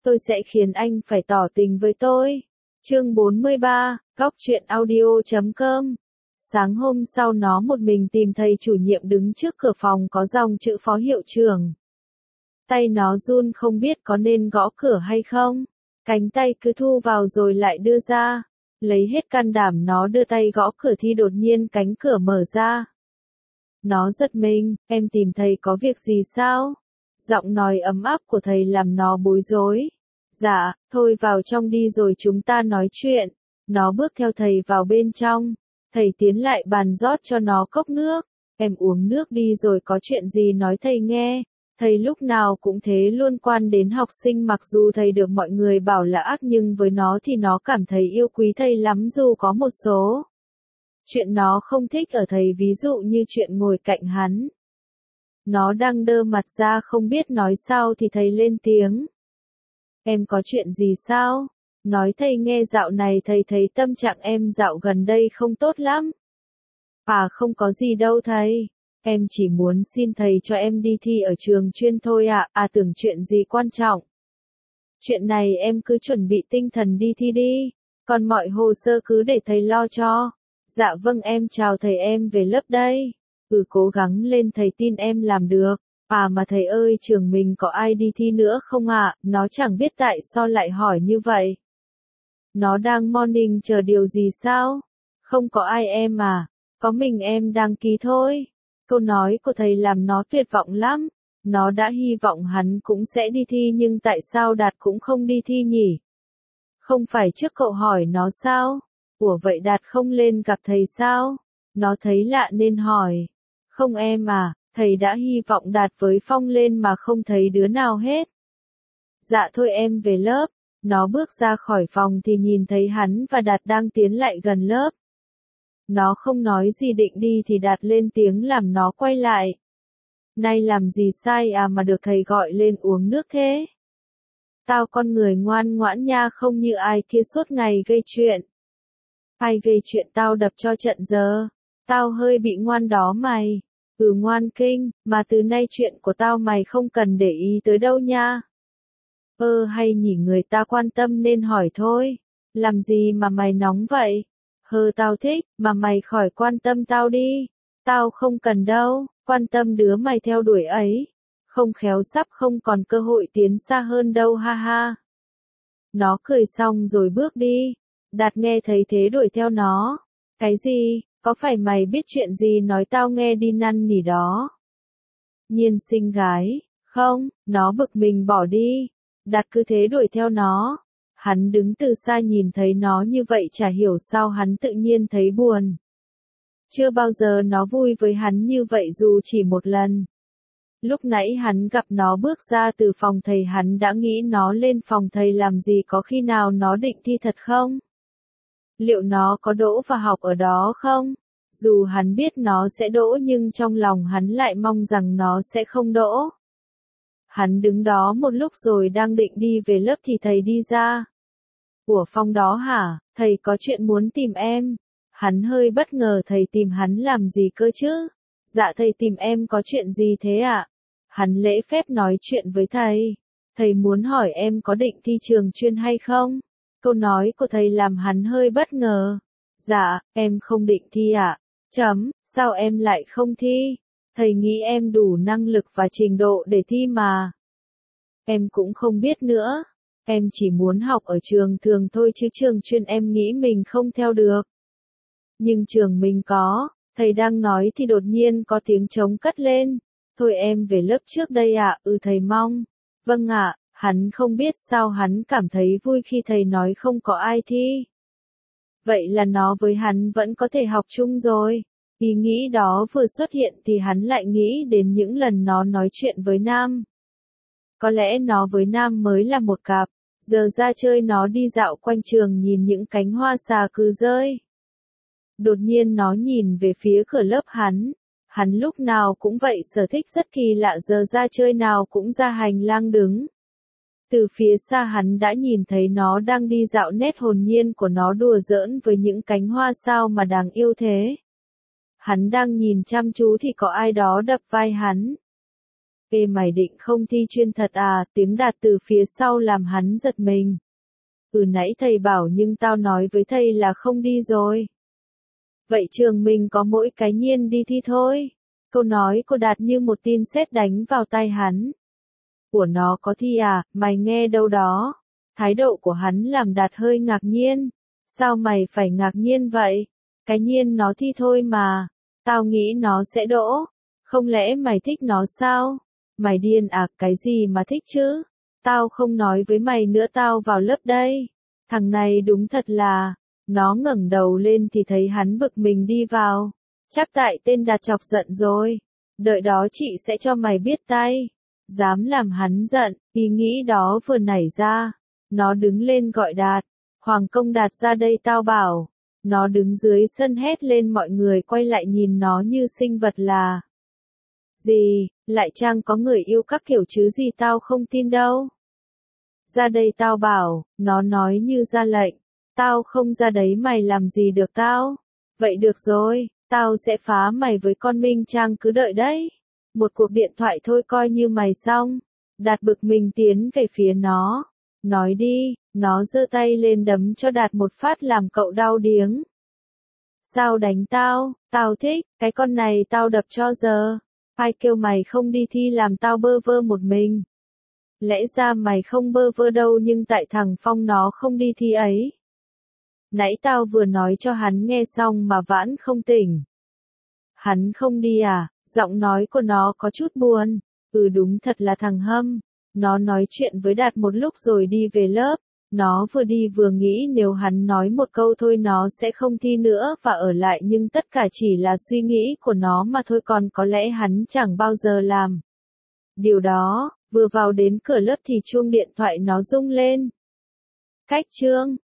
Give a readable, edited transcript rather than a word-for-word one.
tôi sẽ khiến anh phải tỏ tình với tôi. Chương 43, Góc truyện audio.com. Sáng hôm sau nó một mình tìm thầy chủ nhiệm đứng trước cửa phòng có dòng chữ phó hiệu trưởng. Tay nó run không biết có nên gõ cửa hay không. Cánh tay cứ thu vào rồi lại đưa ra. Lấy hết can đảm nó đưa tay gõ cửa thì đột nhiên cánh cửa mở ra. Nó giật mình, em tìm thầy có việc gì sao? Giọng nói ấm áp của thầy làm nó bối rối. Dạ, thôi vào trong đi rồi chúng ta nói chuyện. Nó bước theo thầy vào bên trong. Thầy tiến lại bàn rót cho nó cốc nước. Em uống nước đi rồi có chuyện gì nói thầy nghe. Thầy lúc nào cũng thế luôn quan đến học sinh mặc dù thầy được mọi người bảo là ác nhưng với nó thì nó cảm thấy yêu quý thầy lắm dù có một số chuyện nó không thích ở thầy ví dụ như chuyện ngồi cạnh hắn. Nó đang đơ mặt ra không biết nói sao thì thầy lên tiếng. Em có chuyện gì sao? Nói thầy nghe dạo này thầy thấy tâm trạng em dạo gần đây không tốt lắm. À không có gì đâu thầy. Em chỉ muốn xin thầy cho em đi thi ở trường chuyên thôi ạ. À tưởng chuyện gì quan trọng. Chuyện này em cứ chuẩn bị tinh thần đi thi đi. Còn mọi hồ sơ cứ để thầy lo cho. Dạ vâng em chào thầy em về lớp đây. Cố gắng lên thầy tin em làm được. À mà thầy ơi trường mình có ai đi thi nữa không ạ? Nó chẳng biết tại sao lại hỏi như vậy. Nó đang morning chờ điều gì sao? Không có ai em à? Có mình em đăng ký thôi. Câu nói của thầy làm nó tuyệt vọng lắm. Nó đã hy vọng hắn cũng sẽ đi thi nhưng tại sao Đạt cũng không đi thi nhỉ? Không phải trước cậu hỏi nó sao? Ủa vậy Đạt không lên gặp thầy sao? Nó thấy lạ nên hỏi. Không em à, thầy đã hy vọng Đạt với Phong lên mà không thấy đứa nào hết. Dạ thôi em về lớp. Nó bước ra khỏi phòng thì nhìn thấy hắn và Đạt đang tiến lại gần lớp. Nó không nói gì định đi thì Đạt lên tiếng làm nó quay lại. Nay làm gì sai à mà được thầy gọi lên uống nước thế? Tao con người ngoan ngoãn nha không như ai kia suốt ngày gây chuyện. Ai gây chuyện tao đập cho trận giờ. Tao hơi bị ngoan đó mày. Ngoan kinh, mà từ nay chuyện của tao mày không cần để ý tới đâu nha. Hay nhỉ người ta quan tâm nên hỏi thôi. Làm gì mà mày nóng vậy? Tao thích, mà mày khỏi quan tâm tao đi. Tao không cần đâu, quan tâm đứa mày theo đuổi ấy. Không khéo sắp không còn cơ hội tiến xa hơn đâu ha ha. Nó cười xong rồi bước đi. Đạt nghe thấy thế đuổi theo nó. Cái gì, có phải mày biết chuyện gì nói tao nghe đi năn nỉ đó. Nhiên xinh gái, không, nó bực mình bỏ đi. Đạt cứ thế đuổi theo nó. Hắn đứng từ xa nhìn thấy nó như vậy chả hiểu sao hắn tự nhiên thấy buồn. Chưa bao giờ nó vui với hắn như vậy dù chỉ một lần. Lúc nãy hắn gặp nó bước ra từ phòng thầy hắn đã nghĩ nó lên phòng thầy làm gì có khi nào nó định thi thật không? Liệu nó có đỗ và học ở đó không? Dù hắn biết nó sẽ đỗ nhưng trong lòng hắn lại mong rằng nó sẽ không đỗ. Hắn đứng đó một lúc rồi đang định đi về lớp thì thầy đi ra. Ủa Phong đó hả, thầy có chuyện muốn tìm em. Hắn hơi bất ngờ thầy tìm hắn làm gì cơ chứ? Dạ thầy tìm em có chuyện gì thế ạ? Hắn lễ phép nói chuyện với thầy. Thầy muốn hỏi em có định thi trường chuyên hay không? Câu nói của thầy làm hắn hơi bất ngờ. Dạ, em không định thi ạ. Sao em lại không thi? Thầy nghĩ em đủ năng lực và trình độ để thi mà. Em cũng không biết nữa. Em chỉ muốn học ở trường thường thôi chứ trường chuyên em nghĩ mình không theo được. Nhưng trường mình có, thầy đang nói thì đột nhiên có tiếng trống cất lên. Thôi em về lớp trước đây ạ, thầy mong. Vâng ạ, hắn không biết sao hắn cảm thấy vui khi thầy nói không có ai thi. Vậy là nó với hắn vẫn có thể học chung rồi. Ý nghĩ đó vừa xuất hiện thì hắn lại nghĩ đến những lần nó nói chuyện với Nam. Có lẽ nó với Nam mới là một cặp. Giờ ra chơi nó đi dạo quanh trường nhìn những cánh hoa xà cứ rơi. Đột nhiên nó nhìn về phía cửa lớp hắn. Hắn lúc nào cũng vậy sở thích rất kỳ lạ giờ ra chơi nào cũng ra hành lang đứng. Từ phía xa hắn đã nhìn thấy nó đang đi dạo nét hồn nhiên của nó đùa giỡn với những cánh hoa sao mà đáng yêu thế. Hắn đang nhìn chăm chú thì có ai đó đập vai hắn. Ê mày định không thi chuyên thật à, tiếng Đạt từ phía sau làm hắn giật mình. Nãy thầy bảo nhưng tao nói với thầy là không đi rồi. Vậy trường mình có mỗi cái Nhiên đi thi thôi. Câu nói của Đạt như một tin sét đánh vào tai hắn. Của nó có thi à, mày nghe đâu đó. Thái độ của hắn làm Đạt hơi ngạc nhiên. Sao mày phải ngạc nhiên vậy? Cái Nhiên nó thi thôi mà. Tao nghĩ nó sẽ đỗ. Không lẽ mày thích nó sao? Mày điên à, cái gì mà thích chứ? Tao không nói với mày nữa, tao vào lớp đây. Thằng này đúng thật là, nó ngẩng đầu lên thì thấy hắn bực mình đi vào. Chắc tại tên Đạt chọc giận rồi. Đợi đó chị sẽ cho mày biết tay. Dám làm hắn giận, ý nghĩ đó vừa nảy ra. Nó đứng lên gọi Đạt. Hoàng Công Đạt ra đây tao bảo. Nó đứng dưới sân hét lên, mọi người quay lại nhìn nó như sinh vật là. Gì, lại chăng có người yêu các kiểu chứ gì, tao không tin đâu. Ra đây tao bảo, nó nói như ra lệnh. Tao không ra đấy mày làm gì được tao. Vậy được rồi, tao sẽ phá mày với con Minh Trang, cứ đợi đấy. Một cuộc điện thoại thôi coi như mày xong. Đạt bực mình tiến về phía nó. Nói đi, nó giơ tay lên đấm cho Đạt một phát làm cậu đau điếng. Sao đánh tao, tao thích, cái con này tao đập cho giờ. Ai kêu mày không đi thi làm tao bơ vơ một mình. Lẽ ra mày không bơ vơ đâu, nhưng tại thằng Phong nó không đi thi ấy. Nãy tao vừa nói cho hắn nghe xong mà vãn không tỉnh. Hắn không đi à? Giọng nói của nó có chút buồn. Đúng thật là thằng Hâm. Nó nói chuyện với Đạt một lúc rồi đi về lớp. Nó vừa đi vừa nghĩ nếu hắn nói một câu thôi nó sẽ không thi nữa và ở lại, nhưng tất cả chỉ là suy nghĩ của nó mà thôi, còn có lẽ hắn chẳng bao giờ làm điều đó. Vừa vào đến cửa lớp thì chuông điện thoại nó rung lên. Cách chương